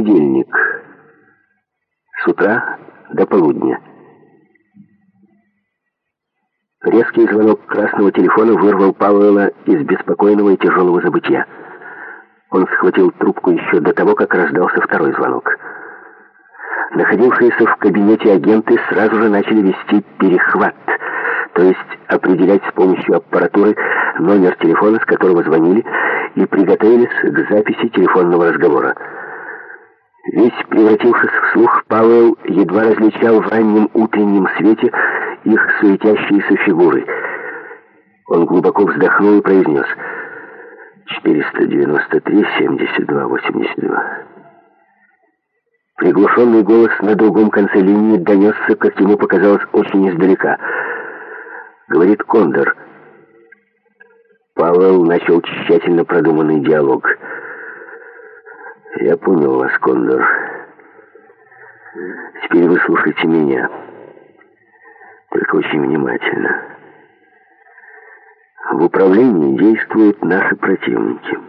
Понедельник. С утра до полудня. Резкий звонок красного телефона вырвал Пауэлла из беспокойного и тяжелого забытья. Он схватил трубку еще до того, как раздался второй звонок. Находившиеся в кабинете агенты сразу же начали вести перехват, то есть определять с помощью аппаратуры номер телефона, с которого звонили, и приготовились к записи телефонного разговора. Весь превратившись в слух, Пауэлл едва различал в раннем утреннем свете их суетящиеся фигуры. Он глубоко вздохнул и произнес: 493-72-82. Приглушенный голос на другом конце линии донесся, как ему показалось, очень издалека. Говорит Кондор. Пауэлл начал тщательно продуманный диалог. «Я понял вас, Кондор. Теперь вы слушайте меня. Только очень внимательно. В управлении действуют наши противники.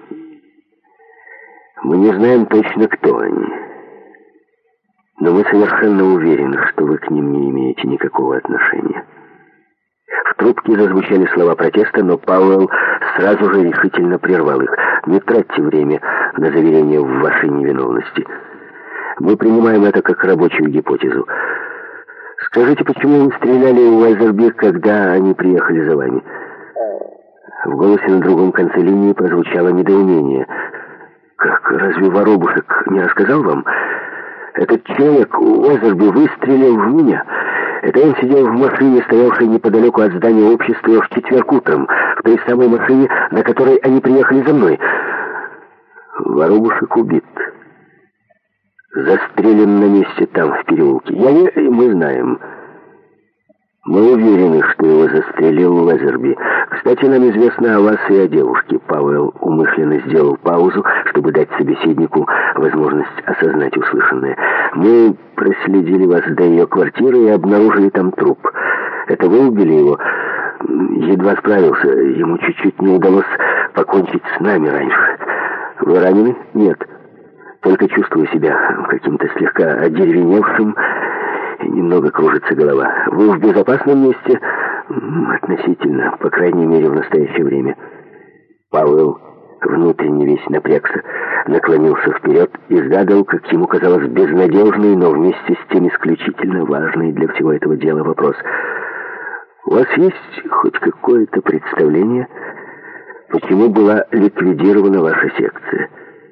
Мы не знаем точно, кто они. Но мы совершенно уверены, что вы к ним не имеете никакого отношения». В трубке зазвучали слова протеста, но Пауэлл сразу же решительно прервал их. «Не тратьте время на заверение в вашей невиновности. Мы принимаем это как рабочую гипотезу. Скажите, почему вы стреляли у Уэзерби, когда они приехали за вами?» В голосе на другом конце линии прозвучало недоумение. «Как, разве воробушек не рассказал вам? Этот человек, Уэзерби, выстрелил в меня. Это он сидел в машине, стоявшей неподалеку от здания общества, в четверг утром, в той самой машине, на которой они приехали за мной. Воробушек убит. Застрелен на месте там, в переулке. Мы знаем. Мы уверены, что его застрелил Уэзерби. Кстати, нам известно о вас и о девушке». Пауэлл умышленно сделал паузу, чтобы дать собеседнику возможность осознать услышанное. «Мы проследили вас до ее квартиры и обнаружили там труп. Это вы убили его?» «Едва справился. Ему чуть-чуть не удалось покончить с нами раньше». «Вы ранены?» «Нет. Только чувствую себя каким-то слегка одеревеневшим, и немного кружится голова. Вы в безопасном месте?» «Относительно, по крайней мере, в настоящее время». Пауэлл, внутренне весь напрягся, наклонился вперед и задал, как ему казалось, безнадежный, но вместе с тем исключительно важный для всего этого дела вопрос. «У вас есть хоть какое-то представление, почему была ликвидирована ваша секция?»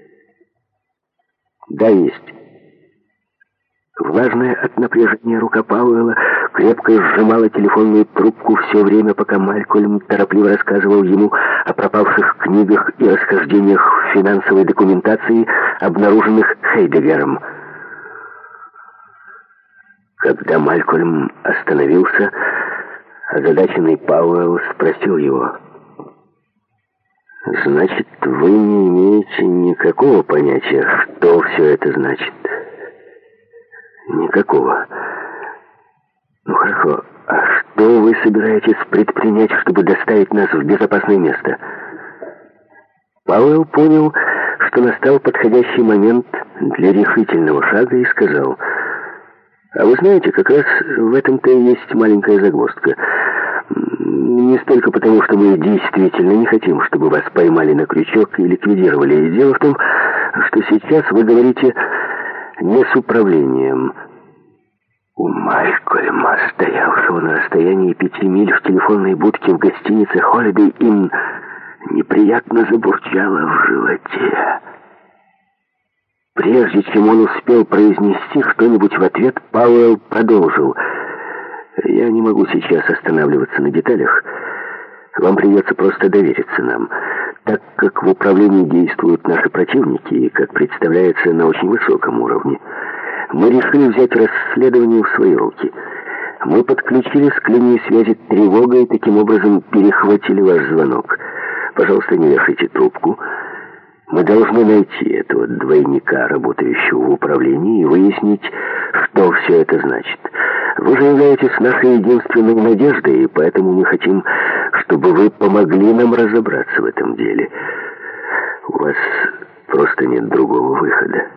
«Да, есть». Влажная от напряжения рука Пауэлла крепко сжимала телефонную трубку все время, пока Малькольм торопливо рассказывал ему о пропавших книгах и расхождениях в финансовой документации, обнаруженных Хейдеггером. Когда Малькольм остановился, озадаченный Пауэлл спросил его: «Значит, вы не имеете никакого понятия, что все это значит?» «Никакого. Ну хорошо, а что вы собираетесь предпринять, чтобы доставить нас в безопасное место?» Пауэлл понял, что настал подходящий момент для решительного шага и сказал: «А вы знаете, как раз в этом-то и есть маленькая загвоздка. Не столько потому, что мы действительно не хотим, чтобы вас поймали на крючок и ликвидировали. Дело в том, что сейчас вы говорите не с управлением». У Малькольма, стоявшего на расстоянии 5 миль в телефонной будке в гостинице Holiday Inn, неприятно забурчало в животе. Прежде чем он успел произнести что-нибудь в ответ, Пауэлл продолжил: «Я не могу сейчас останавливаться на деталях. Вам придется просто довериться нам, так как в управлении действуют наши противники и, как представляется, на очень высоком уровне. Мы решили взять расследование в свои руки. Мы подключились к линии связи «Тревога» и таким образом перехватили ваш звонок. Пожалуйста, не вешайте трубку. Мы должны найти этого двойника, работающего в управлении, и выяснить, что все это значит. Вы же являетесь нашей единственной надеждой, и поэтому мы хотим, чтобы вы помогли нам разобраться в этом деле. У вас просто нет другого выхода».